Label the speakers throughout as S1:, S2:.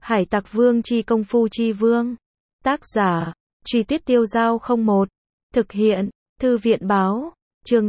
S1: Hải Tặc Vương chi công phu chi vương. Tác giả, Truy Tuyết Tiêu Dao 01. Thực hiện, Thư viện báo. Chương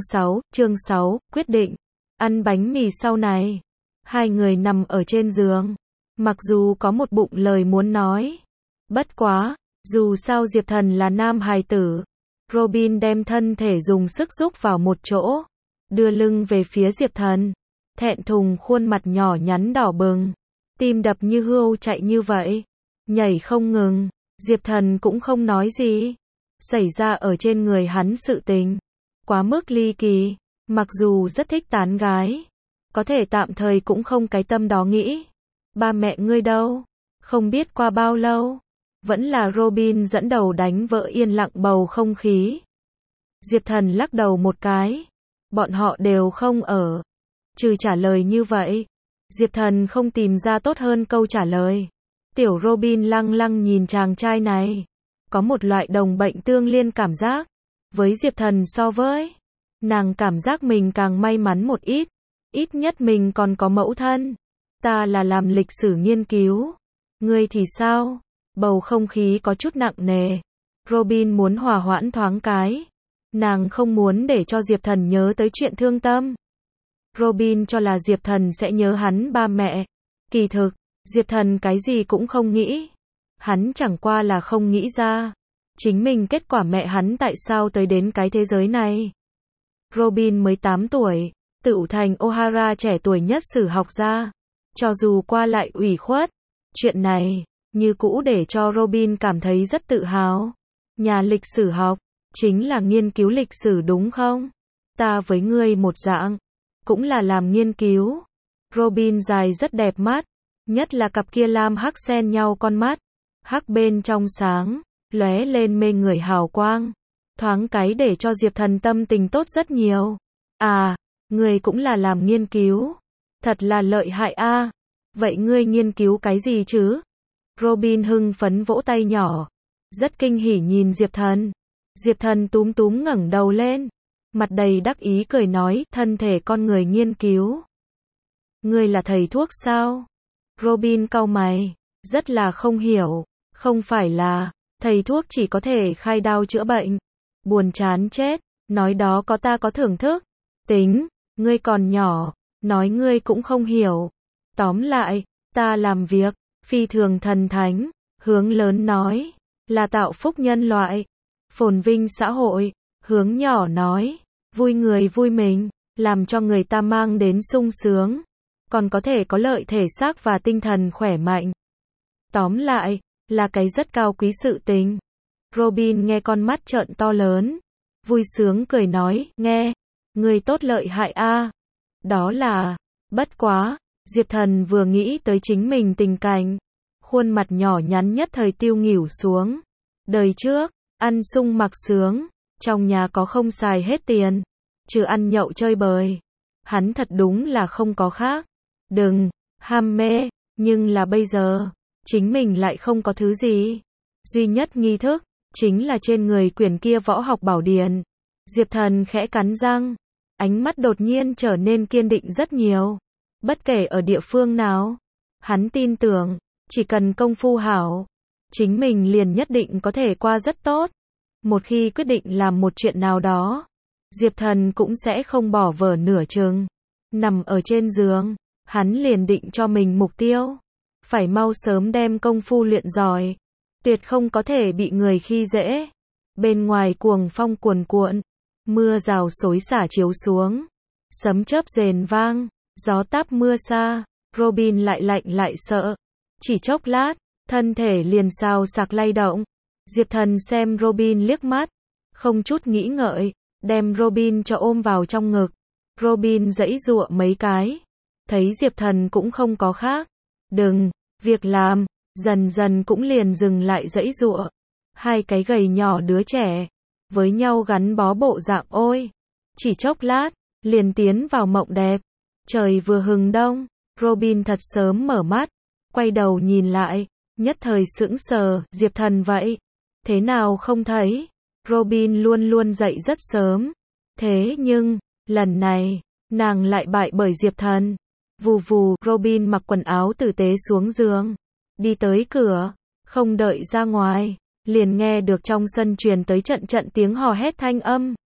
S1: 6, quyết định. Ăn bánh mì sau này. Hai người nằm ở trên giường. Mặc dù có một bụng lời muốn nói. Bất quá, dù sao Diệp Thần là nam hài tử. Robin đem thân thể dùng sức rúc vào một chỗ. Đưa lưng về phía Diệp Thần. Thẹn thùng khuôn mặt nhỏ nhắn đỏ bừng. Tim đập như hươu chạy như vậy. Nhảy không ngừng. Diệp Thần cũng không nói gì. Xảy ra ở trên người hắn sự tình. Quá mức ly kỳ. Mặc dù rất thích tán gái. Có thể tạm thời cũng không cái tâm đó nghĩ. Ba mẹ ngươi đâu? Không biết qua bao lâu. Vẫn là Robin dẫn đầu đánh vỡ yên lặng bầu không khí. Diệp Thần lắc đầu một cái. Bọn họ đều không ở. Trừ trả lời như vậy. Diệp Thần không tìm ra tốt hơn câu trả lời. Tiểu Robin lăng lăng nhìn chàng trai này. Có một loại đồng bệnh tương liên cảm giác. Với Diệp Thần so với. Nàng cảm giác mình càng may mắn một ít. Ít nhất mình còn có mẫu thân. Ta là làm lịch sử nghiên cứu. Ngươi thì sao? Bầu không khí có chút nặng nề. Robin muốn hòa hoãn thoáng cái. Nàng không muốn để cho Diệp Thần nhớ tới chuyện thương tâm. Robin cho là Diệp Thần sẽ nhớ hắn ba mẹ. Kỳ thực, Diệp Thần cái gì cũng không nghĩ. Hắn chẳng qua là không nghĩ ra. Chính mình kết quả mẹ hắn tại sao tới đến cái thế giới này. Robin mới 8 tuổi, tự thành O'Hara trẻ tuổi nhất sử học gia. Cho dù qua lại ủy khuất, chuyện này, như cũ để cho Robin cảm thấy rất tự hào. Nhà lịch sử học, chính là nghiên cứu lịch sử đúng không? Ta với ngươi một dạng, cũng là làm nghiên cứu. Robin dài rất đẹp mắt, nhất là cặp kia lam hắc xen nhau con mắt. Hắc bên trong sáng, lóe lên mê người hào quang. Thoáng cái để cho Diệp Thần tâm tình tốt rất nhiều. À, ngươi cũng là làm nghiên cứu. Thật là lợi hại a. Vậy ngươi nghiên cứu cái gì chứ? Robin hưng phấn vỗ tay nhỏ. Rất kinh hỉ nhìn Diệp Thần. Diệp Thần túm túm ngẩng đầu lên. Mặt đầy đắc ý cười nói, thân thể con người nghiên cứu. Ngươi là thầy thuốc sao? Robin cau mày, rất là không hiểu. Không phải là, thầy thuốc chỉ có thể khai đao chữa bệnh. Buồn chán chết, nói đó có ta có thưởng thức. Tính, ngươi còn nhỏ, nói ngươi cũng không hiểu. Tóm lại, ta làm việc, phi thường thần thánh, hướng lớn nói, là tạo phúc nhân loại, phồn vinh xã hội, hướng nhỏ nói, vui người vui mình, làm cho người ta mang đến sung sướng, còn có thể có lợi thể xác và tinh thần khỏe mạnh. Tóm lại, là cái rất cao quý sự tình. Robin nghe con mắt trợn to lớn, vui sướng cười nói, nghe, người tốt lợi hại a. Đó là, bất quá, Diệp Thần vừa nghĩ tới chính mình tình cảnh, khuôn mặt nhỏ nhắn nhất thời tiêu nghỉu xuống. Đời trước, ăn sung mặc sướng, trong nhà có không xài hết tiền, trừ ăn nhậu chơi bời. Hắn thật đúng là không có khác. Đừng, ham mê, nhưng là bây giờ, chính mình lại không có thứ gì. Duy nhất nghi thức, chính là trên người quyển kia võ học bảo điển. Diệp Thần khẽ cắn răng, ánh mắt đột nhiên trở nên kiên định rất nhiều. Bất kể ở địa phương nào, hắn tin tưởng, chỉ cần công phu hảo, chính mình liền nhất định có thể qua rất tốt. Một khi quyết định làm một chuyện nào đó, Diệp Thần cũng sẽ không bỏ vở nửa chừng. Nằm ở trên giường, hắn liền định cho mình mục tiêu. Phải mau sớm đem công phu luyện giỏi. Tuyệt không có thể bị người khi dễ. Bên ngoài cuồng phong cuồn cuộn, mưa rào xối xả chiếu xuống. Sấm chớp rền vang, gió táp mưa xa. Robin lại lạnh lại sợ. Chỉ chốc lát, thân thể liền xào xạc lay động. Diệp Thần xem Robin liếc mắt, không chút nghĩ ngợi, đem Robin cho ôm vào trong ngực. Robin giãy giụa mấy cái, thấy Diệp Thần cũng không có khác. Đừng, việc làm, dần dần cũng liền dừng lại giãy giụa. Hai cái gầy nhỏ đứa trẻ, với nhau gắn bó bộ dạng ôi. Chỉ chốc lát, liền tiến vào mộng đẹp. Trời vừa hừng đông, Robin thật sớm mở mắt, quay đầu nhìn lại, nhất thời sững sờ, Diệp Thần vậy. Thế nào không thấy? Robin luôn luôn dậy rất sớm. Thế nhưng, lần này, nàng lại bại bởi Diệp Thần. Vù vù, Robin mặc quần áo tử tế xuống giường. đi tới cửa, không đợi ra ngoài, liền nghe được trong sân truyền tới trận trận tiếng hò hét thanh âm.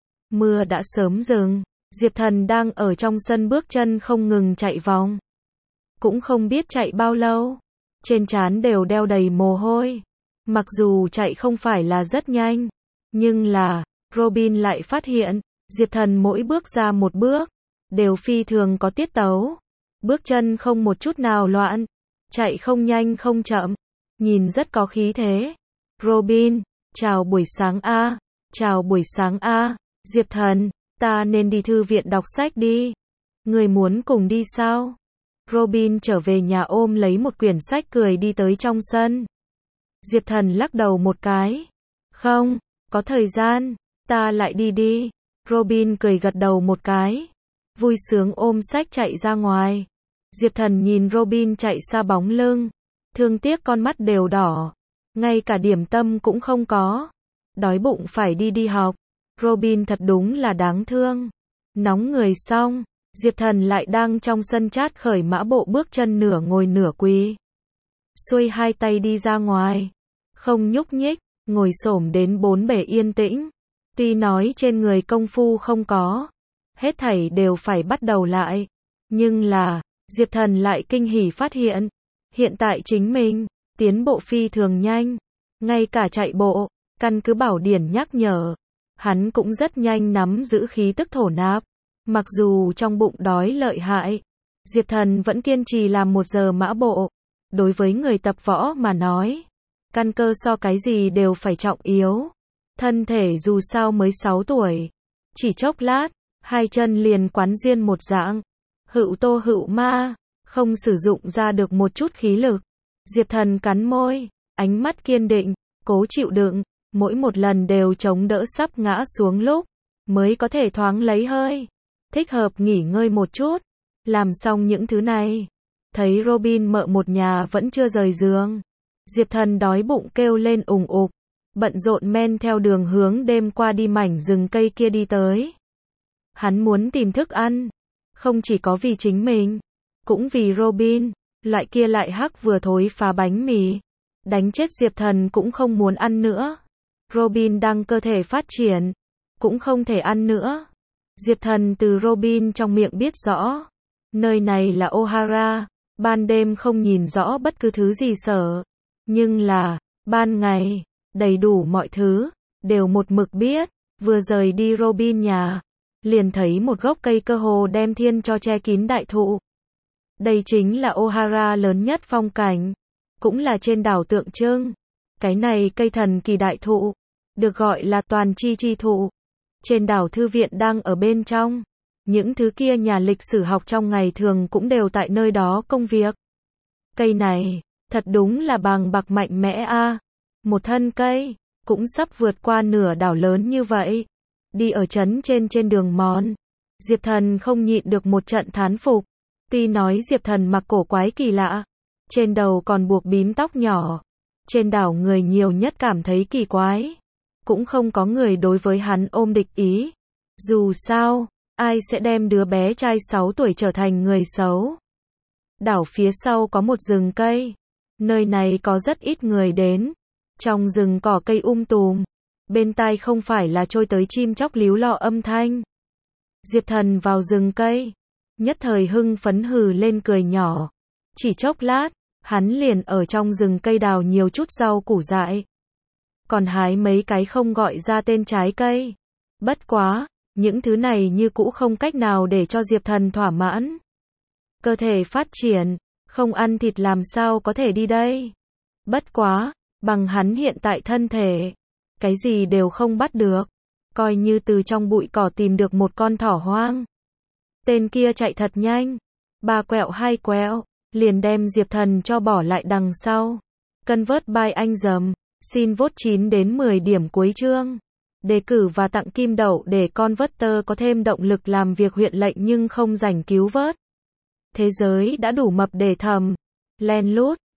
S1: Mưa đã sớm dừng, Diệp Thần đang ở trong sân bước chân không ngừng chạy vòng. Cũng không biết chạy bao lâu, trên trán đều đeo đầy mồ hôi. Mặc dù chạy không phải là rất nhanh, nhưng là, Robin lại phát hiện, Diệp Thần mỗi bước ra một bước, đều phi thường có tiết tấu. Bước chân không một chút nào loạn, chạy không nhanh không chậm, nhìn rất có khí thế. Robin, chào buổi sáng a, chào buổi sáng a, Diệp Thần, ta nên đi thư viện đọc sách đi. Người muốn cùng đi sao? Robin trở về nhà ôm lấy một quyển sách cười đi tới trong sân. Diệp Thần lắc đầu một cái. Không, có thời gian, ta lại đi đi. Robin cười gật đầu một cái. Vui sướng ôm sách chạy ra ngoài. Diệp Thần nhìn Robin chạy xa bóng lưng. Thương tiếc con mắt đều đỏ. Ngay cả điểm tâm cũng không có. Đói bụng phải đi học. Robin thật đúng là đáng thương. Nóng người xong, Diệp Thần lại đang trong sân chát khởi mã bộ bước chân nửa ngồi nửa quỳ. Xuôi hai tay đi ra ngoài. Không nhúc nhích, ngồi xổm đến bốn bề yên tĩnh. Tuy nói trên người công phu không có, hết thảy đều phải bắt đầu lại. Nhưng là, Diệp Thần lại kinh hỉ phát hiện, hiện tại chính mình, tiến bộ phi thường nhanh. Ngay cả chạy bộ, căn cứ bảo điển nhắc nhở, hắn cũng rất nhanh nắm giữ khí tức thổ nạp. Mặc dù trong bụng đói lợi hại, Diệp Thần vẫn kiên trì làm 1 giờ mã bộ. Đối với người tập võ mà nói, căn cơ so cái gì đều phải trọng yếu. Thân thể dù sao mới 6 tuổi, chỉ chốc lát, hai chân liền quán duyên một dạng. Hữu tô hữu ma, không sử dụng ra được một chút khí lực. Diệp Thần cắn môi, ánh mắt kiên định, cố chịu đựng, mỗi một lần đều chống đỡ sắp ngã xuống lúc, mới có thể thoáng lấy hơi. Thích hợp nghỉ ngơi một chút, làm xong những thứ này. Thấy Robin mợ một nhà vẫn chưa rời giường. Diệp Thần đói bụng kêu lên ùng ục, bận rộn men theo đường hướng đêm qua đi mảnh rừng cây kia đi tới. Hắn muốn tìm thức ăn, không chỉ có vì chính mình, cũng vì Robin, loại kia lại hắc vừa thối phá bánh mì. Đánh chết Diệp Thần cũng không muốn ăn nữa. Robin đang cơ thể phát triển, cũng không thể ăn nữa. Diệp Thần từ Robin trong miệng biết rõ, nơi này là Ohara, ban đêm không nhìn rõ bất cứ thứ gì sợ. Nhưng là, ban ngày, đầy đủ mọi thứ, đều một mực biết. Vừa rời đi Robin nhà, liền thấy một gốc cây cơ hồ đem thiên cho che kín đại thụ. Đây chính là Ohara lớn nhất phong cảnh, cũng là trên đảo tượng trưng. Cái này cây thần kỳ đại thụ, được gọi là toàn chi chi thụ. Trên đảo thư viện đang ở bên trong. Những thứ kia nhà lịch sử học trong ngày thường cũng đều tại nơi đó công việc. Cây này, thật đúng là bàng bạc mạnh mẽ a. Một thân cây, cũng sắp vượt qua nửa đảo lớn như vậy. Đi ở trấn trên đường mòn, Diệp Thần không nhịn được một trận thán phục. Tuy nói Diệp Thần mặc cổ quái kỳ lạ, trên đầu còn buộc bím tóc nhỏ. Trên đảo người nhiều nhất cảm thấy kỳ quái. Cũng không có người đối với hắn ôm địch ý. Dù sao, ai sẽ đem đứa bé trai 6 tuổi trở thành người xấu. Đảo phía sau có một rừng cây. Nơi này có rất ít người đến. Trong rừng cỏ cây tùm. Bên tai không phải là trôi tới chim chóc líu lo âm thanh. Diệp Thần vào rừng cây. Nhất thời hưng phấn hừ lên cười nhỏ. Chỉ chốc lát, hắn liền ở trong rừng cây đào nhiều chút rau củ dại. Còn hái mấy cái không gọi ra tên trái cây. Bất quá, những thứ này như cũ không cách nào để cho Diệp Thần thỏa mãn. Cơ thể phát triển, không ăn thịt làm sao có thể đi đây. Bất quá, bằng hắn hiện tại thân thể, cái gì đều không bắt được. Coi như từ trong bụi cỏ tìm được một con thỏ hoang. Tên kia chạy thật nhanh. 3 quẹo 2 quẹo, liền đem Diệp Thần cho bỏ lại đằng sau. Convert by anh dầm. Xin vote 9 đến 10 điểm cuối chương. Đề cử và tặng kim đậu để Converter có thêm động lực làm việc huyện lệnh nhưng không rảnh cứu vớt. Thế giới đã đủ mập để thầm. Len lút.